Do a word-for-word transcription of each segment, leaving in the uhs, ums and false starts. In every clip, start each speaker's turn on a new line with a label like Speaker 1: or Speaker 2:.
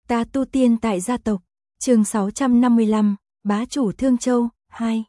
Speaker 1: Ta tu tiên tại gia tộc, chương sáu trăm năm mươi lăm, bá chủ Thương Châu, hai.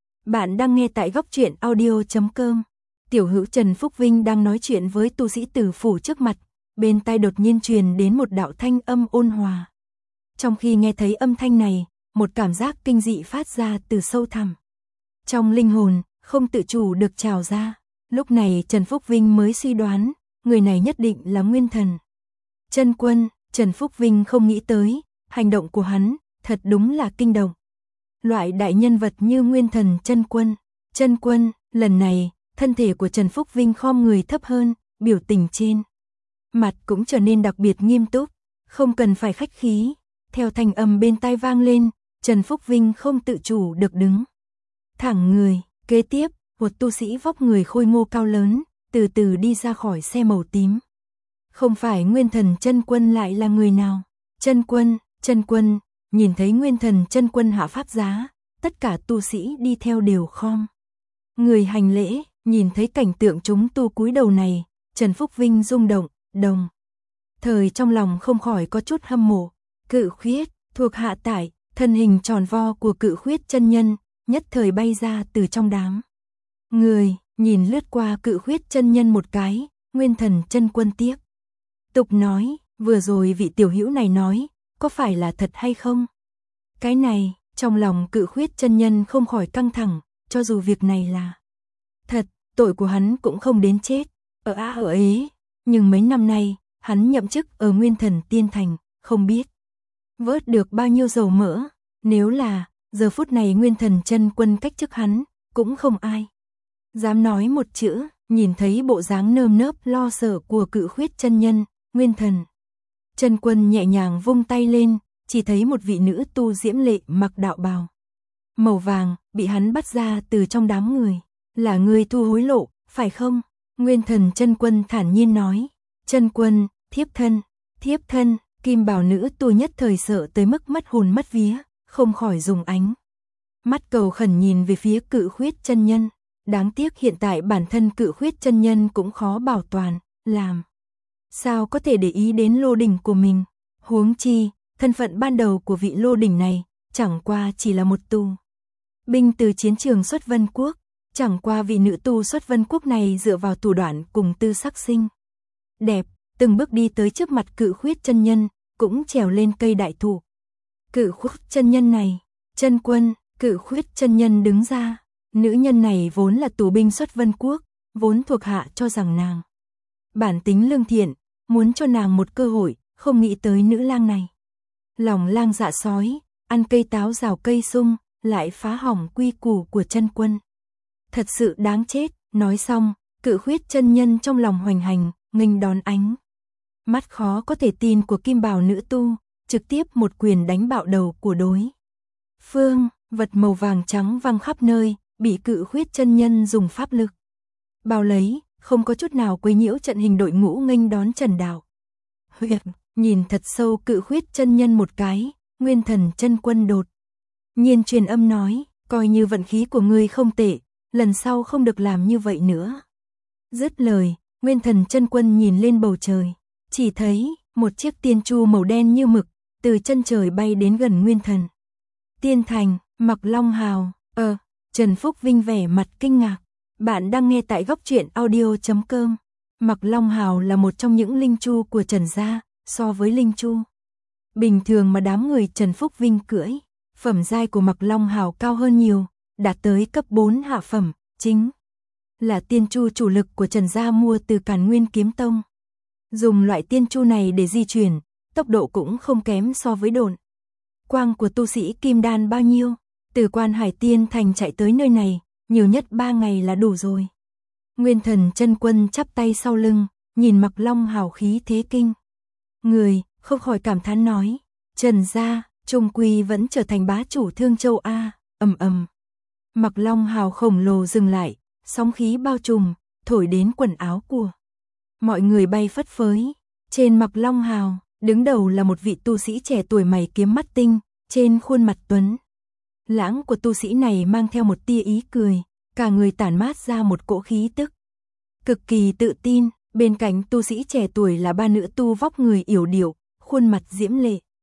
Speaker 1: Bạn đang nghe tại góc truyện audio chấm com. Tiểu hữu Trần Phúc Vinh đang nói chuyện với tu sĩ tử phủ trước mặt, bên tai đột nhiên truyền đến một đạo thanh âm ôn hòa. Trong khi nghe thấy âm thanh này, một cảm giác kinh dị phát ra từ sâu thẳm. Trong linh hồn, không tự chủ được trào ra. Lúc này Trần Phúc Vinh mới suy đoán, người này nhất định là Nguyên Thần Chân Quân. Trần Phúc Vinh không nghĩ tới, hành động của hắn, thật đúng là kinh động. Loại đại nhân vật như Nguyên Thần Chân Quân. Chân Quân, lần này, thân thể của Trần Phúc Vinh khom người thấp hơn, biểu tình trên mặt cũng trở nên đặc biệt nghiêm túc, không cần phải khách khí. Theo thanh âm bên tai vang lên, Trần Phúc Vinh không tự chủ được đứng thẳng người. Kế tiếp, một tu sĩ vóc người khôi ngô cao lớn, từ từ đi ra khỏi xe màu tím. Không phải Nguyên Thần Chân Quân lại là người nào? Chân Quân, Chân Quân, nhìn thấy Nguyên Thần Chân Quân hạ pháp giá, tất cả tu sĩ đi theo đều khom người hành lễ. Nhìn thấy cảnh tượng chúng tu cúi đầu này, Trần Phúc Vinh rung động, đồng thời trong lòng không khỏi có chút hâm mộ. Cự Khuyết, thuộc hạ tải, thân hình tròn vo của Cự Khuyết chân nhân, nhất thời bay ra từ trong đám người, nhìn lướt qua Cự Khuyết chân nhân một cái, Nguyên Thần Chân Quân tiếp tục nói, vừa rồi vị tiểu hữu này nói, có phải là thật hay không? Cái này, trong lòng Cự Khuyết chân nhân không khỏi căng thẳng, cho dù việc này là thật, tội của hắn cũng không đến chết, ở á ở ế, nhưng mấy năm nay, hắn nhậm chức ở Nguyên Thần Tiên Thành, không biết vớt được bao nhiêu dầu mỡ, nếu là, giờ phút này Nguyên Thần Chân Quân cách chức hắn, cũng không ai dám nói một chữ. Nhìn thấy bộ dáng nơm nớp lo sợ của Cự Khuyết chân nhân, Nguyên Thần Chân Quân nhẹ nhàng vung tay lên, chỉ thấy một vị nữ tu diễm lệ mặc đạo bào màu vàng, bị hắn bắt ra từ trong đám người. Là người thu hối lộ, phải không? Nguyên Thần Chân Quân thản nhiên nói. Chân Quân, thiếp thân, thiếp thân. Kim bào nữ tu nhất thời sợ tới mức mất hồn mất vía, không khỏi dùng ánh mắt cầu khẩn nhìn về phía Cự Khuyết chân nhân. Đáng tiếc hiện tại bản thân Cự Khuyết chân nhân cũng khó bảo toàn, làm sao có thể để ý đến lô đỉnh của mình. Huống chi, thân phận ban đầu của vị lô đỉnh này, chẳng qua chỉ là một tu binh từ chiến trường xuất Vân Quốc. Chẳng qua vị nữ tu xuất Vân Quốc này dựa vào thủ đoạn cùng tư sắc xinh đẹp, từng bước đi tới trước mặt Cự Khuyết chân nhân, cũng trèo lên cây đại thụ. Cự Khuyết chân nhân này, Chân Quân. Cự Khuyết chân nhân đứng ra. Nữ nhân này vốn là tù binh xuất Vân Quốc, vốn thuộc hạ cho rằng nàng bản tính lương thiện, muốn cho nàng một cơ hội, không nghĩ tới nữ lang này lòng lang dạ sói, ăn cây táo rào cây sung, lại phá hỏng quy củ của Chân Quân. Thật sự đáng chết. Nói xong, Cự Khuyết chân nhân trong lòng hoành hành, nghênh đón ánh mắt khó có thể tin của kim bào nữ tu, trực tiếp một quyền đánh bạo đầu của đối phương. Vật màu vàng trắng văng khắp nơi, bị Cự Khuyết chân nhân dùng pháp lực bao lấy, không có chút nào quấy nhiễu trận hình đội ngũ nghênh đón Trần Đạo Huyệt. Nhìn thật sâu Cự Khuyết chân nhân một cái, Nguyên Thần Chân Quân đột nhiên truyền âm nói, coi như vận khí của ngươi không tệ, lần sau không được làm như vậy nữa. Dứt lời, Nguyên Thần Chân Quân nhìn lên bầu trời, chỉ thấy một chiếc tiên chu màu đen như mực từ chân trời bay đến gần Nguyên Thần Tiên Thành. Mặc Long Hào, ờ, Trần Phúc Vinh vẻ mặt kinh ngạc. Bạn đang nghe tại góc truyện audio chấm com. Mặc Long Hào là một trong những linh chu của Trần gia, so với linh chu bình thường mà đám người Trần Phúc Vinh cưỡi, phẩm giai của Mặc Long Hào cao hơn nhiều, đạt tới cấp bốn hạ phẩm, chính là tiên chu chủ lực của Trần gia mua từ Càn Nguyên Kiếm Tông. Dùng loại tiên chu này để di chuyển, tốc độ cũng không kém so với độn quang của tu sĩ kim đan bao nhiêu. Từ Quan Hải Tiên Thành chạy tới nơi này, nhiều nhất ba ngày là đủ rồi. Nguyên Thần Chân Quân chắp tay sau lưng, nhìn Mặc Long Hào khí thế kinh người, không khỏi cảm thán nói, Trần gia, trung quy vẫn trở thành bá chủ Thương Châu a. Ầm ầm. Mặc Long Hào khổng lồ dừng lại, sóng khí bao trùm, thổi đến quần áo của mọi người bay phất phới. Trên Mặc Long Hào, đứng đầu là một vị tu sĩ trẻ tuổi mày kiếm mắt tinh, trên khuôn mặt tuấn lãng của tu sĩ này mang theo một tia ý cười, cả người tản mát ra một cỗ khí tức cực kỳ tự tin. Bên cạnh tu sĩ trẻ tuổi là ba nữ tu vóc người yểu điệu, khuôn mặt diễm lệ,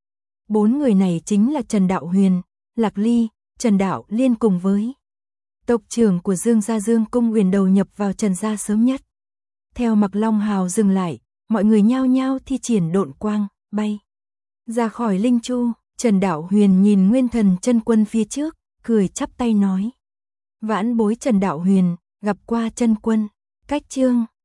Speaker 1: Bốn người này chính là Trần Đạo Huyền, Lạc Ly, Trần Đạo Liên cùng với tộc trưởng của Dương gia Dương Cung Huyền đầu nhập vào Trần gia sớm nhất. Theo Mặc Long Hào dừng lại, mọi người nhao nhao thi triển độn quang, bay ra khỏi linh chu. Trần Đạo Huyền nhìn Nguyên Thần chân quân phía trước, cười chắp tay nói: "Vãn bối Trần Đạo Huyền, gặp qua chân quân." Cách chương